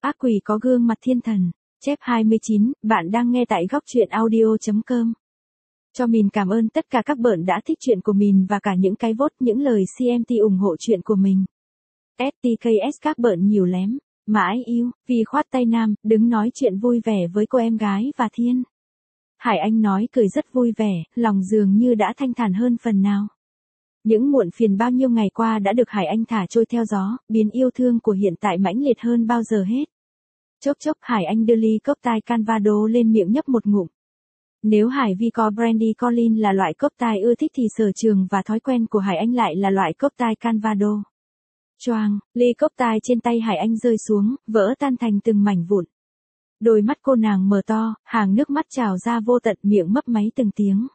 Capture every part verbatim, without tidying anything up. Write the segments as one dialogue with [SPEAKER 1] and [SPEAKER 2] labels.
[SPEAKER 1] Ác quỷ có gương mặt thiên thần. Chép hai mươi chín, bạn đang nghe tại góc truyện audio.com. Cho mình cảm ơn tất cả các bạn đã thích chuyện của mình và cả những cái vote, những lời xê em tê ủng hộ chuyện của mình. ét tê ca ét các bạn nhiều lắm. Mãi yêu, vì khoát tay nam, đứng nói chuyện vui vẻ với cô em gái và Thiên. Hải Anh nói cười rất vui vẻ, lòng dường như đã thanh thản hơn phần nào. Những muộn phiền bao nhiêu ngày qua đã được Hải Anh thả trôi theo gió, biến yêu thương của hiện tại mãnh liệt hơn bao giờ hết. Chốc chốc Hải Anh đưa ly cốc tai Canvado lên miệng nhấp một ngụm. Nếu Hải Vi có Brandy Colin là loại cốc tai ưa thích thì sở trường và thói quen của Hải Anh lại là loại cốc tai Canvado. Choang, ly cốc tai trên tay Hải Anh rơi xuống, vỡ tan thành từng mảnh vụn. Đôi mắt cô nàng mở to, hàng nước mắt trào ra vô tận, miệng mấp máy từng tiếng.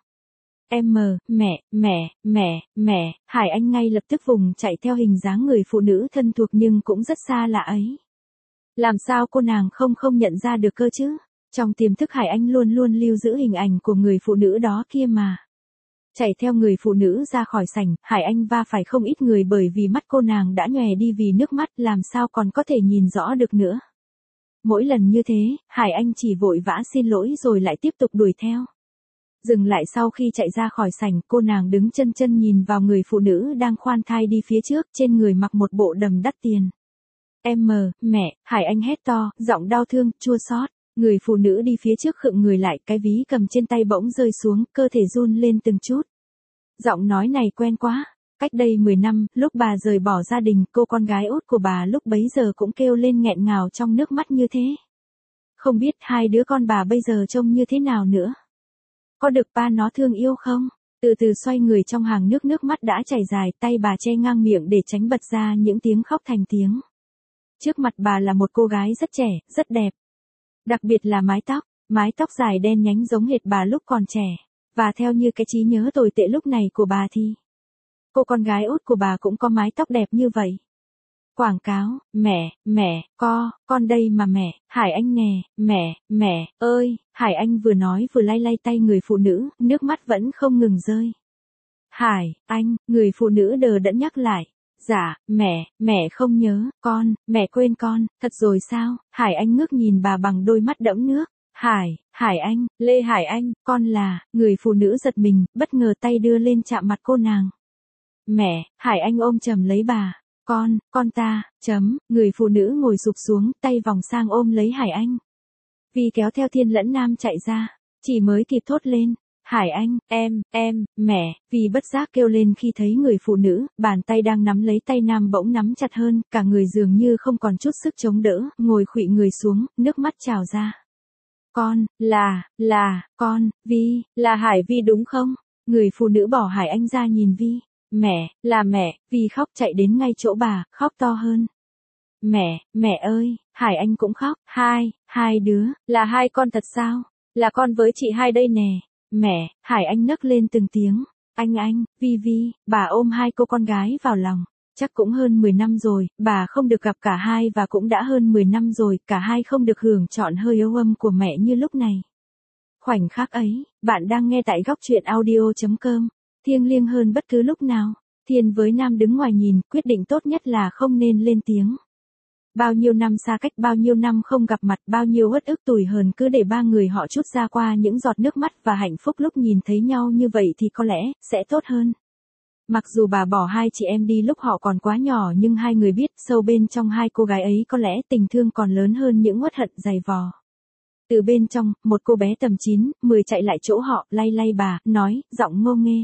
[SPEAKER 1] Em mờ, mẹ, mẹ, mẹ, mẹ, Hải Anh ngay lập tức vùng chạy theo hình dáng người phụ nữ thân thuộc nhưng cũng rất xa lạ ấy. Làm sao cô nàng không không nhận ra được cơ chứ? Trong tiềm thức Hải Anh luôn luôn lưu giữ hình ảnh của người phụ nữ đó kia mà. Chạy theo người phụ nữ ra khỏi sảnh, Hải Anh va phải không ít người bởi vì mắt cô nàng đã nhòe đi vì nước mắt, làm sao còn có thể nhìn rõ được nữa. Mỗi lần như thế, Hải Anh chỉ vội vã xin lỗi rồi lại tiếp tục đuổi theo. Dừng lại sau khi chạy ra khỏi sảnh, cô nàng đứng chân chân nhìn vào người phụ nữ đang khoan thai đi phía trước, trên người mặc một bộ đầm đắt tiền. Em mờ, mẹ, Hải Anh hét to, giọng đau thương, chua xót. Người phụ nữ đi phía trước khựng người lại, cái ví cầm trên tay bỗng rơi xuống, cơ thể run lên từng chút. Giọng nói này quen quá. Cách đây mười năm, lúc bà rời bỏ gia đình, cô con gái út của bà lúc bấy giờ cũng kêu lên nghẹn ngào trong nước mắt như thế. Không biết hai đứa con bà bây giờ trông như thế nào nữa. Có được ba nó thương yêu không? Từ từ xoay người trong hàng nước, nước mắt đã chảy dài, tay bà che ngang miệng để tránh bật ra những tiếng khóc thành tiếng. Trước mặt bà là một cô gái rất trẻ, rất đẹp. Đặc biệt là mái tóc, mái tóc dài đen nhánh giống hệt bà lúc còn trẻ. Và theo như cái trí nhớ tồi tệ lúc này của bà thì cô con gái út của bà cũng có mái tóc đẹp như vậy. Quảng cáo, mẹ, mẹ, co, con đây mà mẹ, Hải Anh nè, mẹ, mẹ, ơi, Hải Anh vừa nói vừa lay lay tay người phụ nữ, nước mắt vẫn không ngừng rơi. Hải, Anh, người phụ nữ đờ đẫn nhắc lại. Dạ, mẹ, mẹ không nhớ, con, mẹ quên con, thật rồi sao? Hải Anh ngước nhìn bà bằng đôi mắt đẫm nước. Hải, Hải Anh, Lê Hải Anh, con là, người phụ nữ giật mình, bất ngờ tay đưa lên chạm mặt cô nàng. Mẹ, Hải Anh ôm chầm lấy bà. Con, con ta, chấm, người phụ nữ ngồi sụp xuống, tay vòng sang ôm lấy Hải Anh. Vi kéo theo Thiên lẫn Nam chạy ra, chỉ mới kịp thốt lên. Hải Anh, em, em, mẹ, vì bất giác kêu lên khi thấy người phụ nữ, bàn tay đang nắm lấy tay Nam bỗng nắm chặt hơn, cả người dường như không còn chút sức chống đỡ, ngồi khuỵu người xuống, nước mắt trào ra. Con, là, là, con, Vi, là Hải Vi đúng không? Người phụ nữ bỏ Hải Anh ra nhìn Vi. Mẹ, là mẹ, Vi khóc chạy đến ngay chỗ bà, khóc to hơn. Mẹ, mẹ ơi, Hải Anh cũng khóc, hai, hai đứa, là hai con thật sao? Là con với chị hai đây nè. Mẹ, Hải Anh nấc lên từng tiếng. Anh anh, Vi Vi, bà ôm hai cô con gái vào lòng. Chắc cũng hơn mười năm rồi, bà không được gặp cả hai và cũng đã hơn mười năm rồi, cả hai không được hưởng trọn hơi âu âm của mẹ như lúc này. Khoảnh khắc ấy, bạn đang nghe tại góc truyện audio.com. Thiêng liêng hơn bất cứ lúc nào. Thiên với Nam đứng ngoài nhìn, quyết định tốt nhất là không nên lên tiếng. Bao nhiêu năm xa cách, bao nhiêu năm không gặp mặt, bao nhiêu uất ức tủi hờn cứ để ba người họ trút ra qua những giọt nước mắt và hạnh phúc lúc nhìn thấy nhau như vậy thì có lẽ sẽ tốt hơn. Mặc dù bà bỏ hai chị em đi lúc họ còn quá nhỏ nhưng hai người biết sâu bên trong hai cô gái ấy có lẽ tình thương còn lớn hơn những uất hận dày vò. Từ bên trong, một cô bé tầm chín, mười chạy lại chỗ họ, lay lay bà, nói, giọng ngô nghê.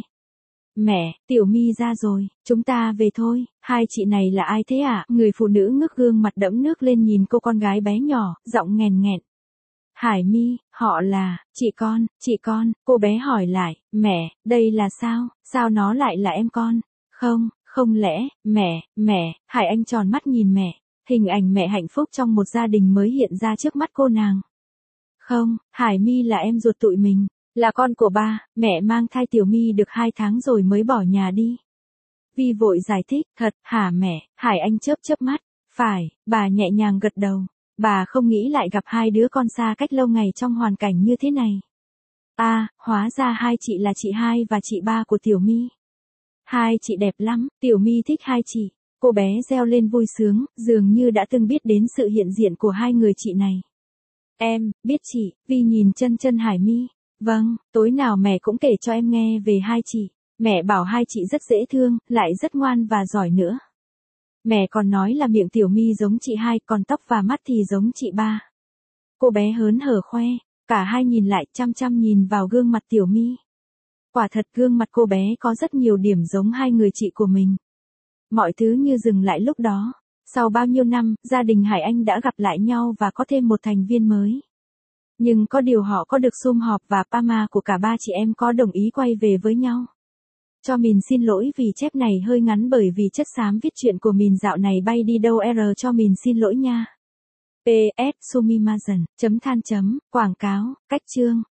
[SPEAKER 1] Mẹ, Tiểu My ra rồi, chúng ta về thôi, hai chị này là ai thế ạ? À? Người phụ nữ ngước gương mặt đẫm nước lên nhìn cô con gái bé nhỏ, giọng nghèn nghẹn. Hải My, họ là, chị con, chị con, cô bé hỏi lại, mẹ, đây là sao, sao nó lại là em con? Không, không lẽ, mẹ, mẹ, Hải Anh tròn mắt nhìn mẹ, hình ảnh mẹ hạnh phúc trong một gia đình mới hiện ra trước mắt cô nàng. Không, Hải My là em ruột tụi mình. Là con của ba, mẹ mang thai Tiểu My được hai tháng rồi mới bỏ nhà đi. Vi vội giải thích, thật, hả mẹ, Hải Anh chớp chớp mắt, phải, bà nhẹ nhàng gật đầu. Bà không nghĩ lại gặp hai đứa con xa cách lâu ngày trong hoàn cảnh như thế này. À, hóa ra hai chị là chị hai và chị ba của Tiểu My. Hai chị đẹp lắm, Tiểu My thích hai chị. Cô bé reo lên vui sướng, dường như đã từng biết đến sự hiện diện của hai người chị này. Em, biết chị, Vi nhìn chân chân Hải Mi. Vâng, tối nào mẹ cũng kể cho em nghe về hai chị. Mẹ bảo hai chị rất dễ thương, lại rất ngoan và giỏi nữa. Mẹ còn nói là miệng Tiểu Mi giống chị hai, còn tóc và mắt thì giống chị ba. Cô bé hớn hở khoe, cả hai nhìn lại chăm chăm nhìn vào gương mặt Tiểu Mi. Quả thật gương mặt cô bé có rất nhiều điểm giống hai người chị của mình. Mọi thứ như dừng lại lúc đó. Sau bao nhiêu năm, gia đình Hải Anh đã gặp lại nhau và có thêm một thành viên mới. Nhưng có điều họ có được sum họp và Pama của cả ba chị em có đồng ý quay về với nhau. Cho mình xin lỗi vì chép này hơi ngắn bởi vì chất xám viết chuyện của mình dạo này bay đi đâu R cho mình xin lỗi nha. pê ét Sumimasen, chấm than chấm, quảng cáo, cách chương.